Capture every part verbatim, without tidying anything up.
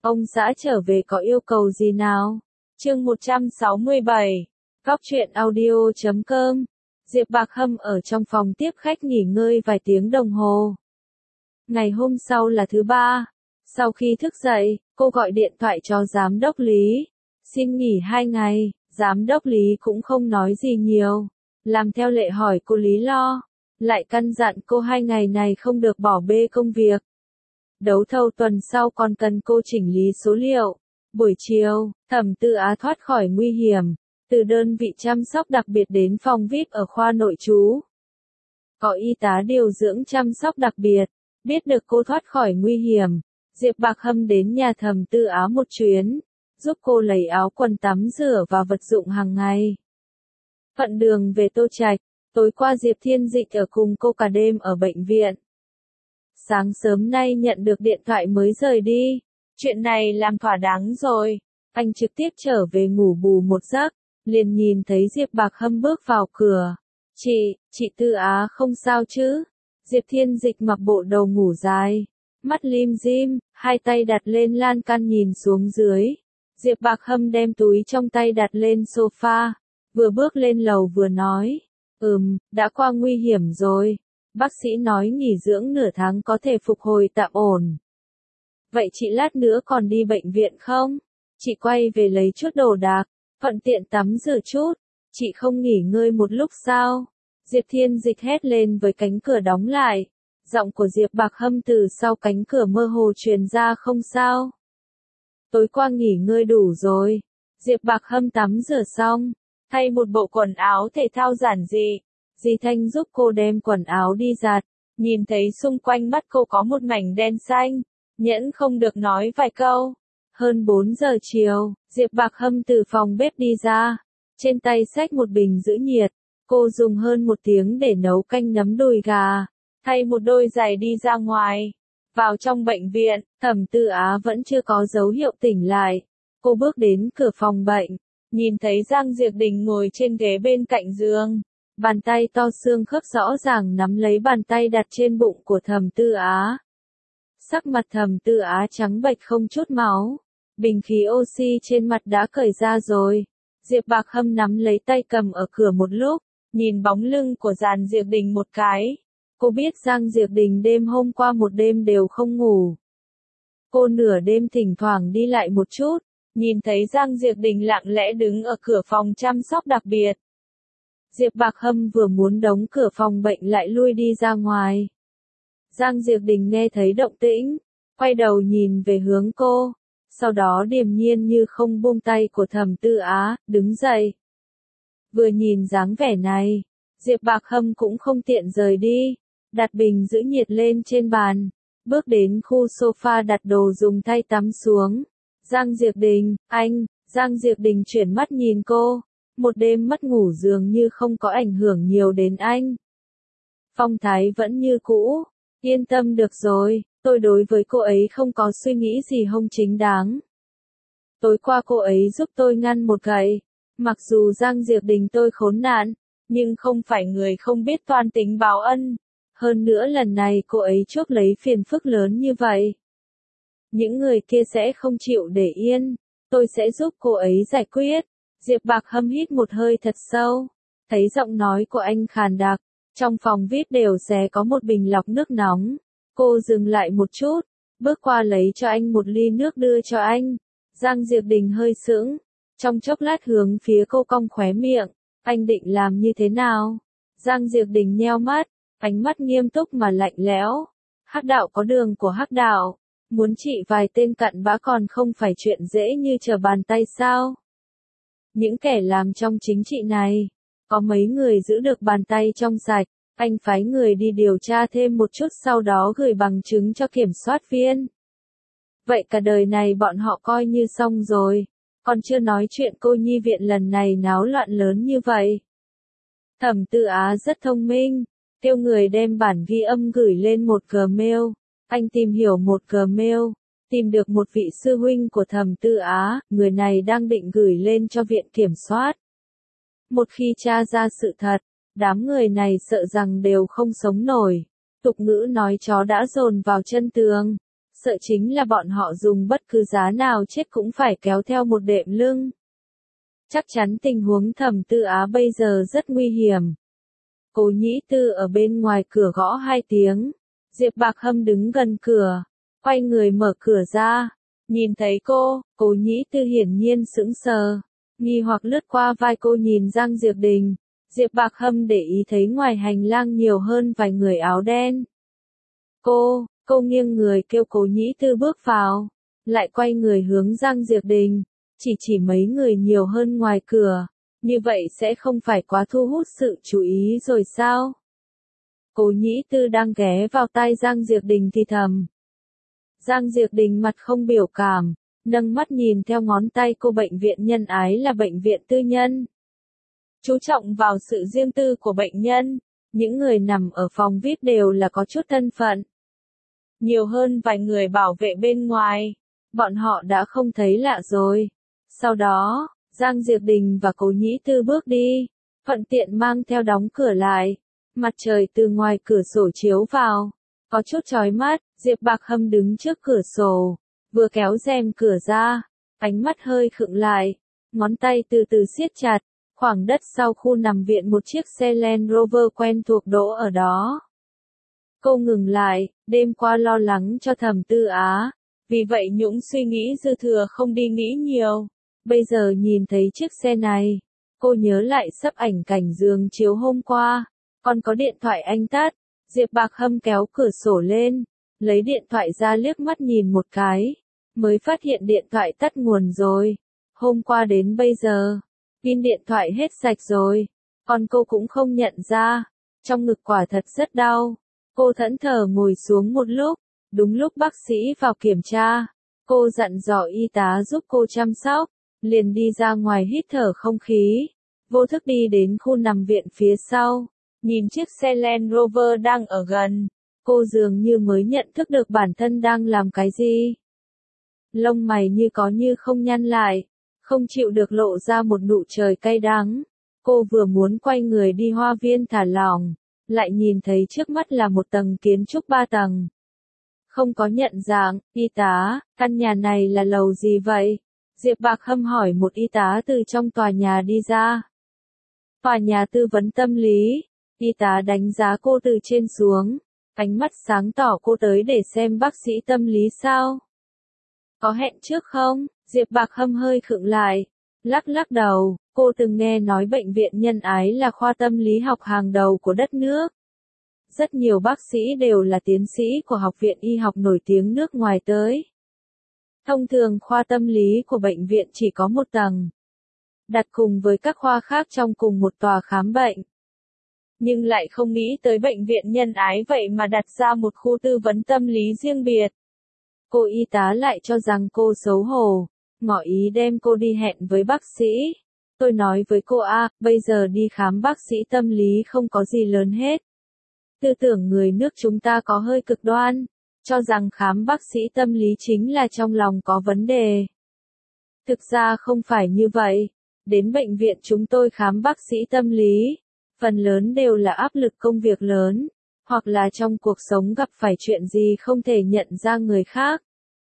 Ông xã trở về có yêu cầu gì nào? Chương một trăm sáu mươi bảy. Góc truyện audio chấm com. Diệp Bạc Hâm ở trong phòng tiếp khách nghỉ ngơi vài tiếng đồng hồ. Ngày hôm sau là thứ ba. Sau khi thức dậy, cô gọi điện thoại cho giám đốc Lý. Xin nghỉ hai ngày, giám đốc Lý cũng không nói gì nhiều. Làm theo lệ hỏi cô lý lo. Lại căn dặn cô hai ngày này không được bỏ bê công việc. Đấu thầu tuần sau còn cần cô chỉnh lý số liệu. Buổi chiều, Thẩm Tư Á thoát khỏi nguy hiểm, từ đơn vị chăm sóc đặc biệt đến phòng vi ai pi ở khoa nội trú. Có y tá điều dưỡng chăm sóc đặc biệt, biết được cô thoát khỏi nguy hiểm, Diệp Bạc Hâm đến nhà Thẩm Tư Á một chuyến, giúp cô lấy áo quần tắm rửa và vật dụng hàng ngày. Thuận đường về Tô Trạch, tối qua Diệp Thiên Dịch ở cùng cô cả đêm ở bệnh viện. Sáng sớm nay nhận được điện thoại mới rời đi. Chuyện này làm thỏa đáng rồi. Anh trực tiếp trở về ngủ bù một giấc, liền nhìn thấy Diệp Bạc Hâm bước vào cửa. Chị, chị Tư Á không sao chứ? Diệp Thiên Dịch mặc bộ đồ ngủ dài, mắt lim dim, hai tay đặt lên lan can nhìn xuống dưới. Diệp Bạc Hâm đem túi trong tay đặt lên sofa, vừa bước lên lầu vừa nói. Ừm, đã qua nguy hiểm rồi. Bác sĩ nói nghỉ dưỡng nửa tháng có thể phục hồi tạm ổn. Vậy chị lát nữa còn đi bệnh viện không? Chị quay về lấy chút đồ đạc, thuận tiện tắm rửa chút. Chị không nghỉ ngơi một lúc sao? Diệp Thiên Dịch hét lên với cánh cửa đóng lại. Giọng của Diệp Bạc Hâm từ sau cánh cửa mơ hồ truyền ra không sao. Tối qua nghỉ ngơi đủ rồi. Diệp Bạc Hâm tắm rửa xong, thay một bộ quần áo thể thao giản dị. Di Thanh giúp cô đem quần áo đi giặt, nhìn thấy xung quanh mắt cô có một mảnh đen xanh, nhẫn không được nói vài câu. Hơn bốn giờ chiều, Diệp Bạc Hâm từ phòng bếp đi ra, trên tay xách một bình giữ nhiệt, cô dùng hơn một tiếng để nấu canh nấm đùi gà, thay một đôi giày đi ra ngoài. Vào trong bệnh viện, Thẩm Tư Á vẫn chưa có dấu hiệu tỉnh lại. Cô bước đến cửa phòng bệnh, nhìn thấy Giang Diệp Đình ngồi trên ghế bên cạnh giường. Bàn tay to xương khớp rõ ràng nắm lấy bàn tay đặt trên bụng của Thẩm Tư Á. Sắc mặt Thẩm Tư Á trắng bệch không chút máu. Bình khí oxy trên mặt đã cởi ra rồi. Diệp Bạc Hâm nắm lấy tay cầm ở cửa một lúc, nhìn bóng lưng của Giang Diệp Đình một cái. Cô biết Giang Diệp Đình đêm hôm qua một đêm đều không ngủ. Cô nửa đêm thỉnh thoảng đi lại một chút, nhìn thấy Giang Diệp Đình lặng lẽ đứng ở cửa phòng chăm sóc đặc biệt. Diệp Bạc Hâm vừa muốn đóng cửa phòng bệnh lại lui đi ra ngoài. Giang Diệp Đình nghe thấy động tĩnh, quay đầu nhìn về hướng cô, sau đó điềm nhiên như không buông tay của Thẩm Tư Á, đứng dậy. Vừa nhìn dáng vẻ này, Diệp Bạc Hâm cũng không tiện rời đi, đặt bình giữ nhiệt lên trên bàn, bước đến khu sofa đặt đồ dùng thay tắm xuống. Giang Diệp Đình, anh, Giang Diệp Đình chuyển mắt nhìn cô. Một đêm mất ngủ dường như không có ảnh hưởng nhiều đến anh. Phong thái vẫn như cũ, yên tâm được rồi, tôi đối với cô ấy không có suy nghĩ gì không chính đáng. Tối qua cô ấy giúp tôi ngăn một gậy, mặc dù Giang Diệp Đình tôi khốn nạn, nhưng không phải người không biết toan tính báo ân. Hơn nữa lần này cô ấy chuốc lấy phiền phức lớn như vậy. Những người kia sẽ không chịu để yên, tôi sẽ giúp cô ấy giải quyết. Diệp Bạc Hâm hít một hơi thật sâu, thấy giọng nói của anh khàn đặc, trong phòng vi ai pi đều sẽ có một bình lọc nước nóng. Cô dừng lại một chút, bước qua lấy cho anh một ly nước đưa cho anh. Giang Diệp Đình hơi sững, trong chốc lát hướng phía cô cong khóe miệng, anh định làm như thế nào? Giang Diệp Đình nheo mắt, ánh mắt nghiêm túc mà lạnh lẽo. Hắc đạo có đường của hắc đạo, muốn trị vài tên cặn bã còn không phải chuyện dễ như trở bàn tay sao? Những kẻ làm trong chính trị này, có mấy người giữ được bàn tay trong sạch, anh phái người đi điều tra thêm một chút sau đó gửi bằng chứng cho kiểm soát viên. Vậy cả đời này bọn họ coi như xong rồi, còn chưa nói chuyện cô nhi viện lần này náo loạn lớn như vậy. Thẩm Tư Á rất thông minh, kêu người đem bản ghi âm gửi lên một Gmail, anh tìm hiểu một Gmail. Tìm được một vị sư huynh của Thẩm Tư Á, người này đang định gửi lên cho viện kiểm soát. Một khi tra ra sự thật, đám người này sợ rằng đều không sống nổi. Tục ngữ nói chó đã dồn vào chân tường, sợ chính là bọn họ dùng bất cứ giá nào chết cũng phải kéo theo một đệm lưng. Chắc chắn tình huống Thẩm Tư Á bây giờ rất nguy hiểm. Cố Nhĩ Tư ở bên ngoài cửa gõ hai tiếng. Diệp Bạc Hâm đứng gần cửa, quay người mở cửa ra. Nhìn thấy cô, Cố Nhĩ Tư hiển nhiên sững sờ, nghi hoặc lướt qua vai cô nhìn Giang Diệp Đình. Diệp Bạc Hâm để ý thấy ngoài hành lang nhiều hơn vài người áo đen. Cô, cô nghiêng người kêu Cố Nhĩ Tư bước vào, lại quay người hướng Giang Diệp Đình, chỉ chỉ mấy người nhiều hơn ngoài cửa, như vậy sẽ không phải quá thu hút sự chú ý rồi sao? Cố Nhĩ Tư đang ghé vào tai Giang Diệp Đình thì thầm. Giang Diệp Đình mặt không biểu cảm, nâng mắt nhìn theo ngón tay cô. Bệnh viện Nhân Ái là bệnh viện tư nhân, chú trọng vào sự riêng tư của bệnh nhân, những người nằm ở phòng vi ai pi đều là có chút thân phận. Nhiều hơn vài người bảo vệ bên ngoài, bọn họ đã không thấy lạ rồi. Sau đó, Giang Diệp Đình và Cố Nhĩ Tư bước đi, thuận tiện mang theo đóng cửa lại. Mặt trời từ ngoài cửa sổ chiếu vào, có chút chói mắt. Diệp Bạc Hâm đứng trước cửa sổ, vừa kéo rèm cửa ra, ánh mắt hơi khựng lại, ngón tay từ từ siết chặt. Khoảng đất sau khu nằm viện một chiếc xe Land Rover quen thuộc đỗ ở đó. Cô ngừng lại, đêm qua lo lắng cho Thẩm Tư Á, vì vậy Nhũng suy nghĩ dư thừa không đi nghĩ nhiều. Bây giờ nhìn thấy chiếc xe này, cô nhớ lại sấp ảnh cảnh giường chiếu hôm qua, còn có điện thoại anh tắt. Diệp Bạc Hâm kéo cửa sổ lên, lấy điện thoại ra liếc mắt nhìn một cái, mới phát hiện điện thoại tắt nguồn rồi. Hôm qua đến bây giờ, pin điện thoại hết sạch rồi, còn cô cũng không nhận ra, trong ngực quả thật rất đau. Cô thẫn thờ ngồi xuống một lúc, đúng lúc bác sĩ vào kiểm tra, cô dặn dò y tá giúp cô chăm sóc, liền đi ra ngoài hít thở không khí, vô thức đi đến khu nằm viện phía sau, nhìn chiếc xe Land Rover đang ở gần, cô dường như mới nhận thức được bản thân đang làm cái gì. Lông mày như có như không nhăn lại, không chịu được lộ ra một nụ cười cay đắng. Cô vừa muốn quay người đi hoa viên thả lỏng, lại nhìn thấy trước mắt là một tầng kiến trúc ba tầng. Không có nhận dạng. Y tá, căn nhà này là lầu gì vậy? Diệp Bạc Hâm hỏi một y tá từ trong tòa nhà đi ra. Tòa nhà tư vấn tâm lý. Y tá đánh giá cô từ trên xuống, ánh mắt sáng tỏ. Cô tới để xem bác sĩ tâm lý sao? Có hẹn trước không? Diệp Bạc Hâm hơi khựng lại, lắc lắc đầu. Cô từng nghe nói bệnh viện Nhân Ái là khoa tâm lý học hàng đầu của đất nước. Rất nhiều bác sĩ đều là tiến sĩ của học viện y học nổi tiếng nước ngoài tới. Thông thường khoa tâm lý của bệnh viện chỉ có một tầng, đặt cùng với các khoa khác trong cùng một tòa khám bệnh. Nhưng lại không nghĩ tới bệnh viện Nhân Ái vậy mà đặt ra một khu tư vấn tâm lý riêng biệt. Cô y tá lại cho rằng cô xấu hổ, ngỏ ý đem cô đi hẹn với bác sĩ. Tôi nói với cô a, bây giờ đi khám bác sĩ tâm lý không có gì lớn hết. Tư tưởng người nước chúng ta có hơi cực đoan, cho rằng khám bác sĩ tâm lý chính là trong lòng có vấn đề. Thực ra không phải như vậy, đến bệnh viện chúng tôi khám bác sĩ tâm lý, phần lớn đều là áp lực công việc lớn, hoặc là trong cuộc sống gặp phải chuyện gì không thể nhận ra người khác.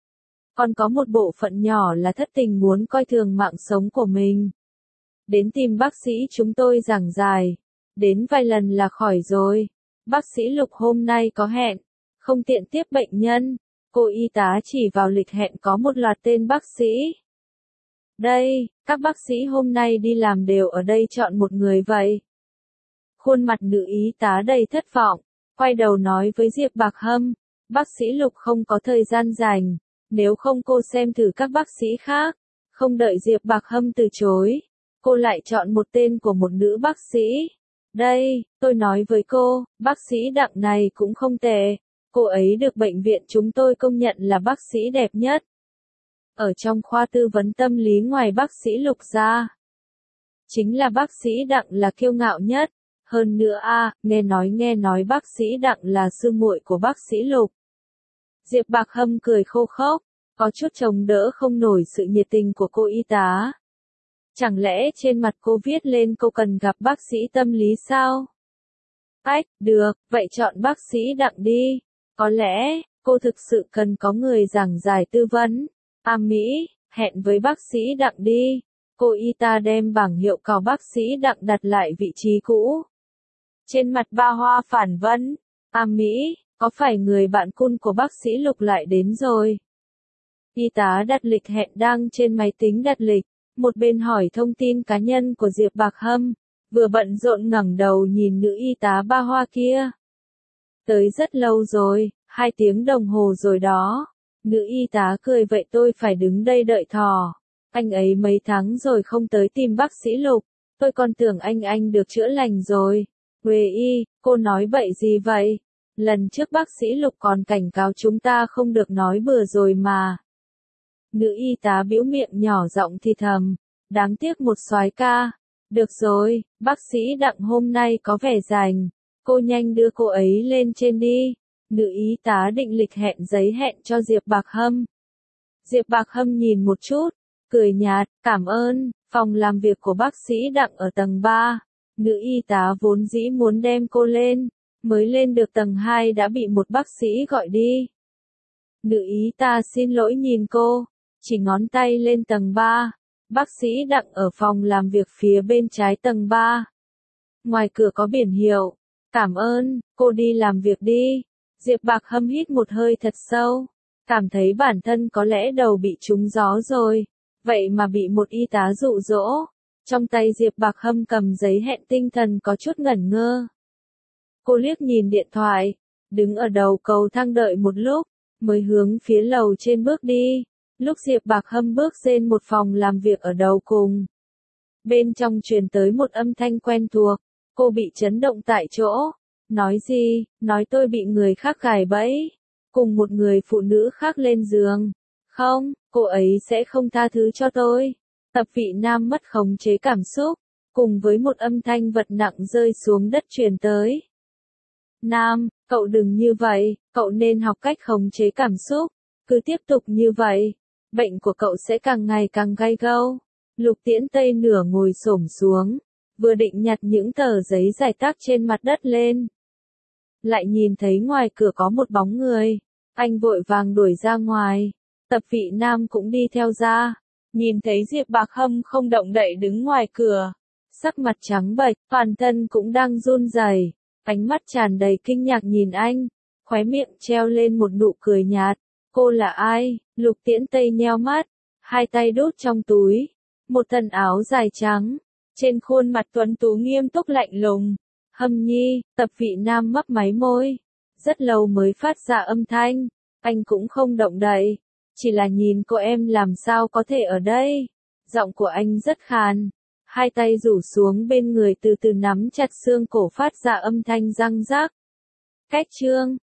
Còn có một bộ phận nhỏ là thất tình muốn coi thường mạng sống của mình. Đến tìm bác sĩ chúng tôi giảng giải, đến vài lần là khỏi rồi. Bác sĩ Lục hôm nay có hẹn, không tiện tiếp bệnh nhân. Cô y tá chỉ vào lịch hẹn có một loạt tên bác sĩ. Đây, các bác sĩ hôm nay đi làm đều ở đây chọn một người vậy. Khuôn mặt nữ y tá đầy thất vọng, quay đầu nói với Diệp Bạc Hâm, bác sĩ Lục không có thời gian rảnh, nếu không cô xem thử các bác sĩ khác. Không đợi Diệp Bạc Hâm từ chối, cô lại chọn một tên của một nữ bác sĩ. Đây, tôi nói với cô, bác sĩ Đặng này cũng không tệ, cô ấy được bệnh viện chúng tôi công nhận là bác sĩ đẹp nhất. Ở trong khoa tư vấn tâm lý ngoài bác sĩ Lục ra, chính là bác sĩ Đặng là kiêu ngạo nhất. Hơn nữa a, nghe nói nghe nói bác sĩ Đặng là sư muội của bác sĩ Lục. Diệp Bạc Hâm cười khô khốc, có chút chống đỡ không nổi sự nhiệt tình của cô y tá. Chẳng lẽ trên mặt cô viết lên cô cần gặp bác sĩ tâm lý sao? Ách, được, vậy chọn bác sĩ Đặng đi. Có lẽ, cô thực sự cần có người giảng giải tư vấn. A Mỹ, hẹn với bác sĩ Đặng đi. Cô y tá đem bảng hiệu cào bác sĩ Đặng đặt lại vị trí cũ. Trên mặt Ba Hoa phản vấn. A Mỹ, có phải người bạn cun của bác sĩ Lục lại đến rồi? Y tá đặt lịch hẹn đang trên máy tính đặt lịch, một bên hỏi thông tin cá nhân của Diệp Bạc Hâm, vừa bận rộn ngẩng đầu nhìn nữ y tá Ba Hoa kia. Tới rất lâu rồi, hai tiếng đồng hồ rồi đó. Nữ y tá cười vậy tôi phải đứng đây đợi thò. Anh ấy mấy tháng rồi không tới tìm bác sĩ Lục, tôi còn tưởng anh anh được chữa lành rồi. Quê y, cô nói bậy gì vậy? Lần trước bác sĩ Lục còn cảnh cáo chúng ta không được nói bừa rồi mà. Nữ y tá bĩu miệng nhỏ giọng thì thầm, đáng tiếc một soái ca. Được rồi, bác sĩ Đặng hôm nay có vẻ rảnh, cô nhanh đưa cô ấy lên trên đi. Nữ y tá định lịch hẹn giấy hẹn cho Diệp Bạc Hâm. Diệp Bạc Hâm nhìn một chút, cười nhạt, cảm ơn, phòng làm việc của bác sĩ Đặng ở tầng ba. Nữ y tá vốn dĩ muốn đem cô lên, mới lên được tầng hai đã bị một bác sĩ gọi đi. Nữ y tá xin lỗi nhìn cô, chỉ ngón tay lên tầng ba. Bác sĩ Đặng ở phòng làm việc phía bên trái tầng ba. Ngoài cửa có biển hiệu, cảm ơn, cô đi làm việc đi. Diệp Bạc Hâm hít một hơi thật sâu, cảm thấy bản thân có lẽ đầu bị trúng gió rồi, vậy mà bị một y tá dụ dỗ. Trong tay Diệp Bạc Hâm cầm giấy hẹn tinh thần có chút ngẩn ngơ. Cô liếc nhìn điện thoại, đứng ở đầu cầu thang đợi một lúc, mới hướng phía lầu trên bước đi. Lúc Diệp Bạc Hâm bước lên một phòng làm việc ở đầu cùng, bên trong truyền tới một âm thanh quen thuộc, cô bị chấn động tại chỗ. Nói gì? Nói tôi bị người khác gài bẫy, cùng một người phụ nữ khác lên giường. Không, cô ấy sẽ không tha thứ cho tôi. Tập vị nam mất khống chế cảm xúc, cùng với một âm thanh vật nặng rơi xuống đất truyền tới. Nam, cậu đừng như vậy, cậu nên học cách khống chế cảm xúc, cứ tiếp tục như vậy, bệnh của cậu sẽ càng ngày càng gay gâu. Lục Tiễn Tây nửa ngồi xổm xuống, vừa định nhặt những tờ giấy giải tác trên mặt đất lên. Lại nhìn thấy ngoài cửa có một bóng người, anh vội vàng đuổi ra ngoài. Tập vị nam cũng đi theo ra, nhìn thấy Diệp Bạc Hâm không động đậy đứng ngoài cửa, sắc mặt trắng bệch, toàn thân cũng đang run rẩy, ánh mắt tràn đầy kinh ngạc nhìn anh, khóe miệng treo lên một nụ cười nhạt. Cô là ai? Lục Tiễn Tây nheo mắt, hai tay đút trong túi, một thân áo dài trắng, trên khuôn mặt tuấn tú nghiêm túc lạnh lùng. Hâm nhi, tập vị nam mấp máy môi, rất lâu mới phát ra âm thanh, anh cũng không động đậy, chỉ là nhìn cô em làm sao có thể ở đây. Giọng của anh rất khàn, hai tay rủ xuống bên người từ từ nắm chặt xương cổ phát ra âm thanh răng rắc. Cách chương